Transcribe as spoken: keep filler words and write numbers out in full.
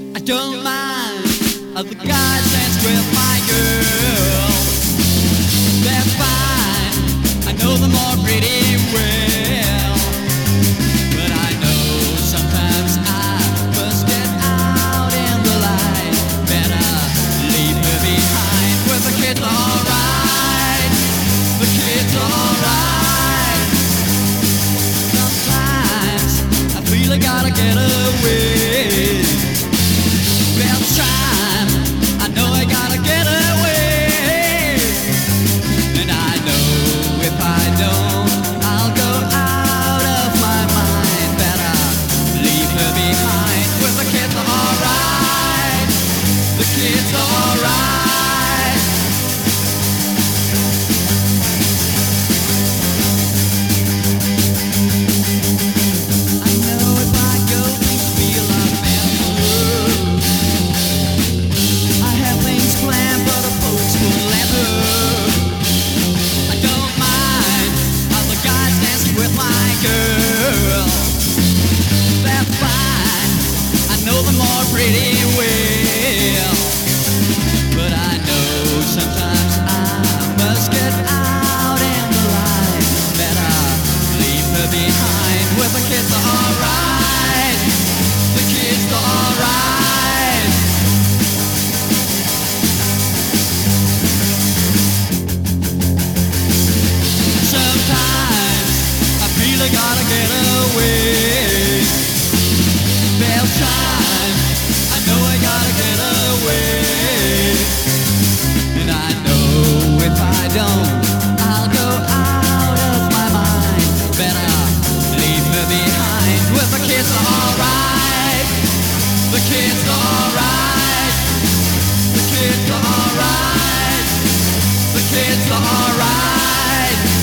I don't mind other guys dance with my girl. That's fine, I know them all pretty well. But I know sometimes I must get out in the light. Better leave her behind. With the kids alright, the kids alright. Sometimes I feel I gotta get away. Best time, I know I gotta get away. And I know if I don't, I'll go out of my mind. Better leave her behind. With the kids alright, the kids alright. I know if I go, things will be a lot better. I have things planned, but the folks won't let her. I don't mind other guys dancing with my girl. That's fine, I know them all pretty well. But I know sometimes I must get out in the light. Better leave her behind. With the kids alright, the kids alright. Sometimes I feel I gotta get away. Best time, I know I gotta get away. And I know if I don't, I'll go out of my mind. Better leave her behind. With the kids alright, the kids alright, the kids alright, the kids alright.